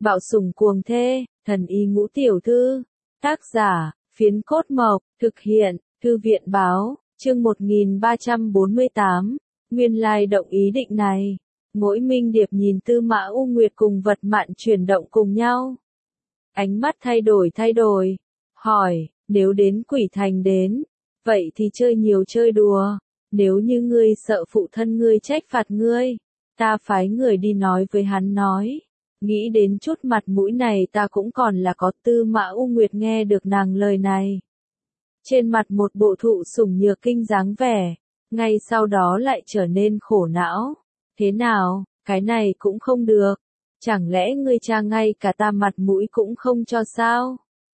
Bạo sủng cuồng thê, thần y ngũ tiểu thư. Tác giả, Phiến Cốt Mộc, thực hiện, Thư viện báo, chương 1348, nguyên lai động ý định này. Mỗi Minh Điệp nhìn Tư Mã U Nguyệt cùng Vật Mạn chuyển động cùng nhau. Ánh mắt thay đổi, hỏi, nếu đến Quỷ Thành đến, vậy thì chơi nhiều chơi đùa, nếu như ngươi sợ phụ thân ngươi trách phạt ngươi, ta phái người đi nói với hắn nói. Nghĩ đến chút mặt mũi này ta cũng còn là có. Tư Mã U Nguyệt nghe được nàng lời này. Trên mặt một bộ thụ sủng nhược kinh dáng vẻ, ngay sau đó lại trở nên khổ não. Thế nào, cái này cũng không được. Chẳng lẽ ngươi cha ngay cả ta mặt mũi cũng không cho sao?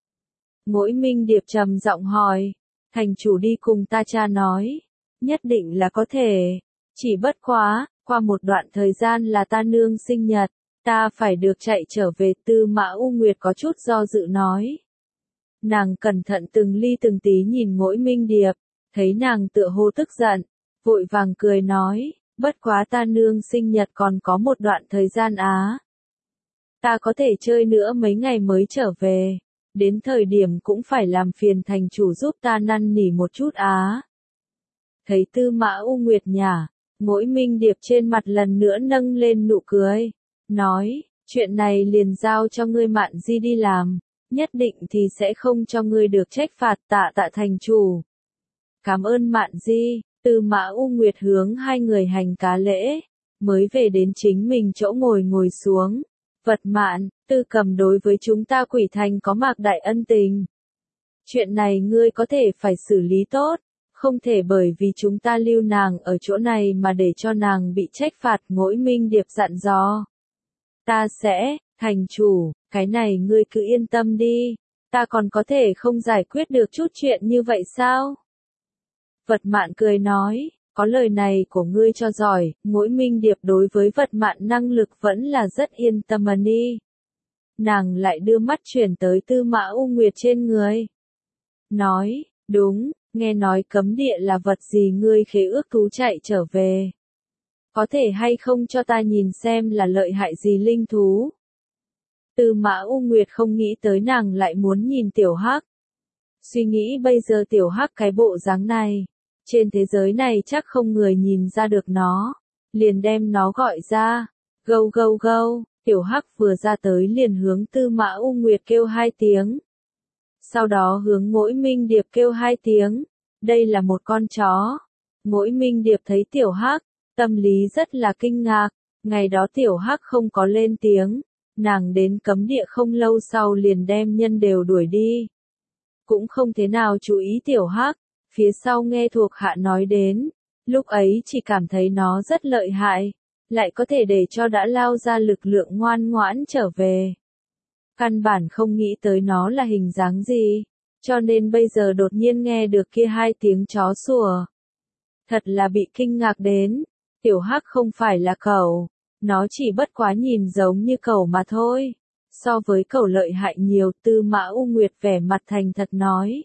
Mỗi Minh Điệp trầm giọng hỏi, thành chủ đi cùng ta cha nói, nhất định là có thể. Chỉ bất quá, qua một đoạn thời gian là ta nương sinh nhật, ta phải được chạy trở về. Tư Mã U Nguyệt có chút do dự nói. Nàng cẩn thận từng ly từng tí nhìn Mỗi Minh Điệp, thấy nàng tựa hồ tức giận, vội vàng cười nói, bất quá ta nương sinh nhật còn có một đoạn thời gian á. Ta có thể chơi nữa mấy ngày mới trở về, đến thời điểm cũng phải làm phiền thành chủ giúp ta năn nỉ một chút á. Thấy Tư Mã U Nguyệt nhả, Mỗi Minh Điệp trên mặt lần nữa nâng lên nụ cười, nói, chuyện này liền giao cho ngươi Mạn Di đi làm, nhất định thì sẽ không cho ngươi được trách phạt. Tạ thành chủ. Cảm ơn Mạn Di. Tư Mã U Nguyệt hướng hai người hành cá lễ, mới về đến chính mình chỗ ngồi xuống. Vật Mạn, Tư Cầm đối với chúng ta Quỷ Thành có mạc đại ân tình. Chuyện này ngươi có thể phải xử lý tốt, không thể bởi vì chúng ta lưu nàng ở chỗ này mà để cho nàng bị trách phạt. Mỗi Minh Điệp dặn dò. Ta sẽ, thành chủ, cái này ngươi cứ yên tâm đi, ta còn có thể không giải quyết được chút chuyện như vậy sao? Vật Mạn cười nói, có lời này của ngươi cho giỏi. Mỗi Minh Điệp đối với Vật Mạn năng lực vẫn là rất yên tâm đi. Nàng lại đưa mắt chuyển tới Tư Mã U Nguyệt trên người. Nói, đúng, nghe nói cấm địa là vật gì ngươi khế ước thú chạy trở về. Có thể hay không cho ta nhìn xem là lợi hại gì linh thú? Tư Mã U Nguyệt không nghĩ tới nàng lại muốn nhìn Tiểu Hắc. Suy nghĩ bây giờ Tiểu Hắc cái bộ dáng này, trên thế giới này chắc không người nhìn ra được nó, liền đem nó gọi ra. Gâu gâu gâu, Tiểu Hắc vừa ra tới liền hướng Tư Mã U Nguyệt kêu 2 tiếng. Sau đó hướng Mỗi Minh Điệp kêu 2 tiếng. Đây là một con chó. Mỗi Minh Điệp thấy Tiểu Hắc, tâm lý rất là kinh ngạc. Ngày đó Tiểu Hắc không có lên tiếng, nàng đến cấm địa không lâu sau liền đem nhân đều đuổi đi. Cũng không thế nào chú ý Tiểu Hắc, phía sau nghe thuộc hạ nói đến, lúc ấy chỉ cảm thấy nó rất lợi hại, lại có thể để cho đã lao ra lực lượng ngoan ngoãn trở về. Căn bản không nghĩ tới nó là hình dáng gì, cho nên bây giờ đột nhiên nghe được kia 2 tiếng chó sủa. Thật là bị kinh ngạc đến. Tiểu Hắc không phải là cẩu, nó chỉ bất quá nhìn giống như cẩu mà thôi. So với cẩu lợi hại nhiều. Tư Mã U Nguyệt vẻ mặt thành thật nói.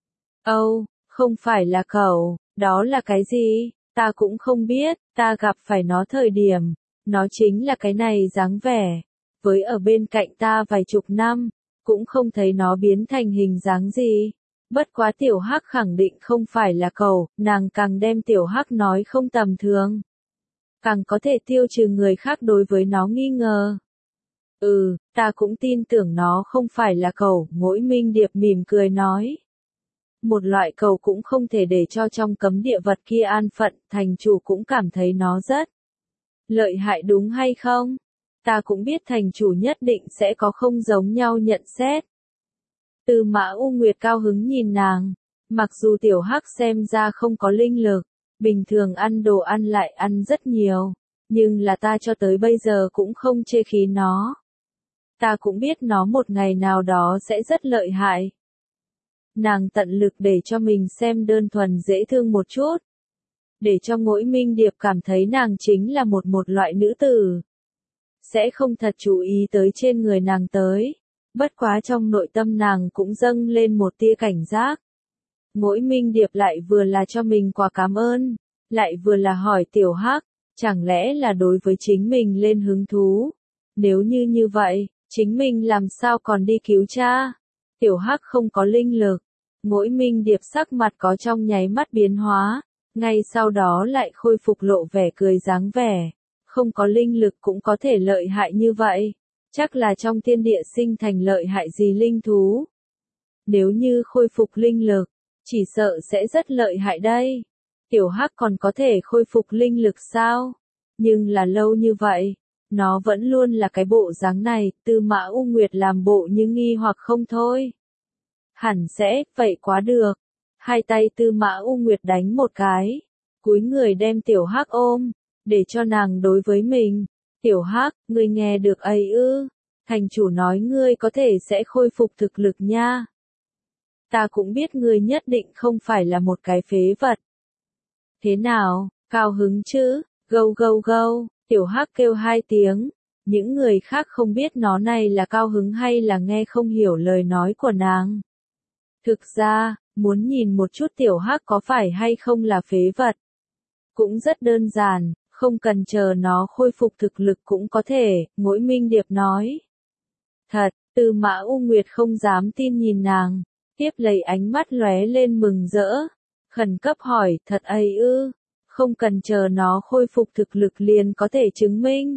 Âu, không phải là cẩu, đó là cái gì? Ta cũng không biết, ta gặp phải nó thời điểm, nó chính là cái này dáng vẻ. Với ở bên cạnh ta vài chục năm, cũng không thấy nó biến thành hình dáng gì. Bất quá Tiểu Hắc khẳng định không phải là cẩu, nàng càng đem Tiểu Hắc nói không tầm thường, càng có thể tiêu trừ người khác đối với nó nghi ngờ. Ta cũng tin tưởng nó không phải là cẩu. Mỗi Minh Điệp mỉm cười nói. Một loại cẩu cũng không thể để cho trong cấm địa vật kia an phận, thành chủ cũng cảm thấy nó rất lợi hại đúng hay không? Ta cũng biết thành chủ nhất định sẽ có không giống nhau nhận xét. Tư Mã U Nguyệt cao hứng nhìn nàng, mặc dù Tiểu Hắc xem ra không có linh lực, bình thường ăn đồ ăn lại ăn rất nhiều, nhưng là ta cho tới bây giờ cũng không chê khí nó. Ta cũng biết nó một ngày nào đó sẽ rất lợi hại. Nàng tận lực để cho mình xem đơn thuần dễ thương một chút, để cho Mỗi Minh Điệp cảm thấy nàng chính là một loại nữ tử, sẽ không thật chú ý tới trên người nàng tới. Bất quá trong nội tâm nàng cũng dâng lên một tia cảnh giác. Mỗi Minh Điệp lại vừa là cho mình quà cảm ơn, lại vừa là hỏi Tiểu Hắc, chẳng lẽ là đối với chính mình lên hứng thú. Nếu như vậy, chính mình làm sao còn đi cứu cha? Tiểu Hắc không có linh lực. Mỗi Minh Điệp sắc mặt có trong nháy mắt biến hóa, ngay sau đó lại khôi phục lộ vẻ cười dáng vẻ. Không có linh lực cũng có thể lợi hại như vậy. Chắc là trong thiên địa sinh thành lợi hại gì linh thú. Nếu như khôi phục linh lực, chỉ sợ sẽ rất lợi hại đây. Tiểu Hắc còn có thể khôi phục linh lực sao? Nhưng là lâu như vậy, nó vẫn luôn là cái bộ dáng này, Tư Mã U Nguyệt làm bộ như nghi hoặc không thôi. Hẳn sẽ, vậy quá được. Hai tay Tư Mã U Nguyệt đánh một cái, cúi người đem Tiểu Hắc ôm, để cho nàng đối với mình. Tiểu Hắc, ngươi nghe được ấy ư? Thành chủ nói ngươi có thể sẽ khôi phục thực lực nha. Ta cũng biết ngươi nhất định không phải là một cái phế vật. Thế nào, cao hứng chứ? Gâu gâu gâu, Tiểu Hắc kêu hai tiếng. Những người khác không biết nó này là cao hứng hay là nghe không hiểu lời nói của nàng. Thực ra, muốn nhìn một chút Tiểu Hắc có phải hay không là phế vật. Cũng rất đơn giản, không cần chờ nó khôi phục thực lực cũng có thể, Ngỗi Minh Điệp nói. Thật, Tư Mã U Nguyệt không dám tin nhìn nàng, tiếp lấy ánh mắt lóe lên mừng rỡ, khẩn cấp hỏi, thật ấy ư, không cần chờ nó khôi phục thực lực liền có thể chứng minh.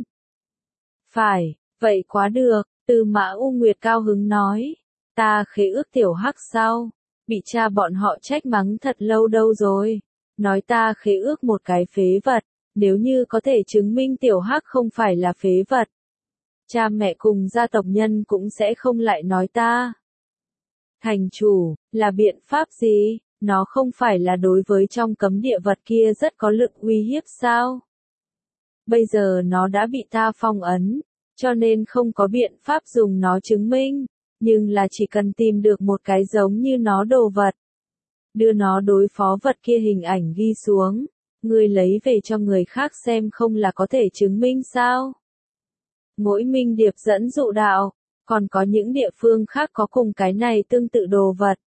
Phải, vậy quá được, Tư Mã U Nguyệt cao hứng nói, ta khế ước Tiểu Hắc sao, bị cha bọn họ trách mắng thật lâu đâu rồi, nói ta khế ước một cái phế vật, nếu như có thể chứng minh Tiểu Hắc không phải là phế vật. Cha mẹ cùng gia tộc nhân cũng sẽ không lại nói ta. Thành chủ, là biện pháp gì? Nó không phải là đối với trong cấm địa vật kia rất có lực uy hiếp sao? Bây giờ nó đã bị ta phong ấn, cho nên không có biện pháp dùng nó chứng minh, nhưng là chỉ cần tìm được một cái giống như nó đồ vật. Đưa nó đối phó vật kia hình ảnh ghi xuống, người lấy về cho người khác xem không là có thể chứng minh sao? Mỗi Minh Điệp dẫn dụ đạo, còn có những địa phương khác có cùng cái này tương tự đồ vật.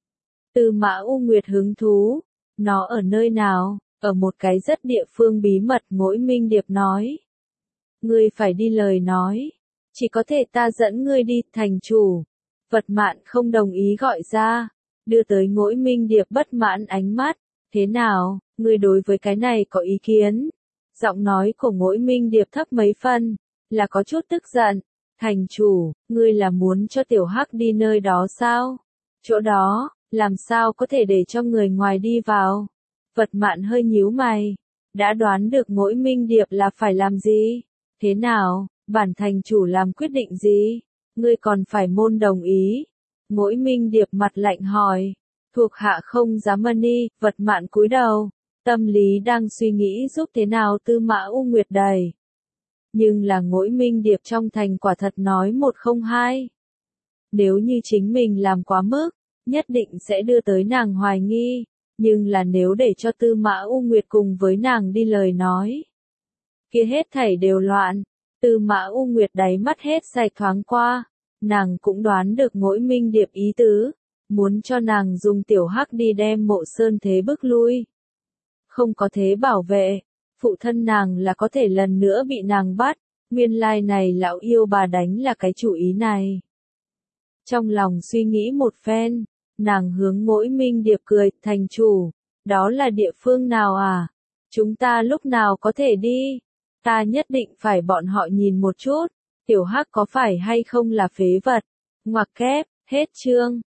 Tư Mã U Nguyệt hứng thú, nó ở nơi nào, ở một cái rất địa phương bí mật, Mỗi Minh Điệp nói. Ngươi phải đi lời nói, chỉ có thể ta dẫn ngươi đi, thành chủ. Vật Mạn không đồng ý gọi ra, đưa tới Mỗi Minh Điệp bất mãn ánh mắt, thế nào, ngươi đối với cái này có ý kiến? Giọng nói của Mỗi Minh Điệp thấp mấy phân, là có chút tức giận. Thành chủ, ngươi là muốn cho Tiểu Hắc đi nơi đó sao? Chỗ đó, làm sao có thể để cho người ngoài đi vào? Vật Mạn hơi nhíu mày, đã đoán được Mỗi Minh Điệp là phải làm gì? Thế nào, bản thành chủ làm quyết định gì? Ngươi còn phải môn đồng ý. Mỗi Minh Điệp mặt lạnh hỏi, thuộc hạ không dám mani, Vật Mạn cúi đầu, tâm lý đang suy nghĩ giúp thế nào Tư Mã U Nguyệt đầy. Nhưng là Mỗi Minh Điệp trong thành quả thật nói một không hai. Nếu như chính mình làm quá mức, nhất định sẽ đưa tới nàng hoài nghi, nhưng là nếu để cho Tư Mã U Nguyệt cùng với nàng đi lời nói, kia hết thảy đều loạn. Tư Mã U Nguyệt đáy mắt hết sạch thoáng qua, nàng cũng đoán được Mỗi Minh Điệp ý tứ, muốn cho nàng dùng Tiểu Hắc đi đem Mộ Sơn Thế bức lui. Không có thế bảo vệ, phụ thân nàng là có thể lần nữa bị nàng bắt, nguyên lai này lão yêu bà đánh là cái chủ ý này. Trong lòng suy nghĩ một phen, nàng hướng Mỗi Minh Điệp cười, thành chủ, đó là địa phương nào à? Chúng ta lúc nào có thể đi? Ta nhất định phải bọn họ nhìn một chút, Tiểu Hắc có phải hay không là phế vật? Ngoặc kép, hết chương.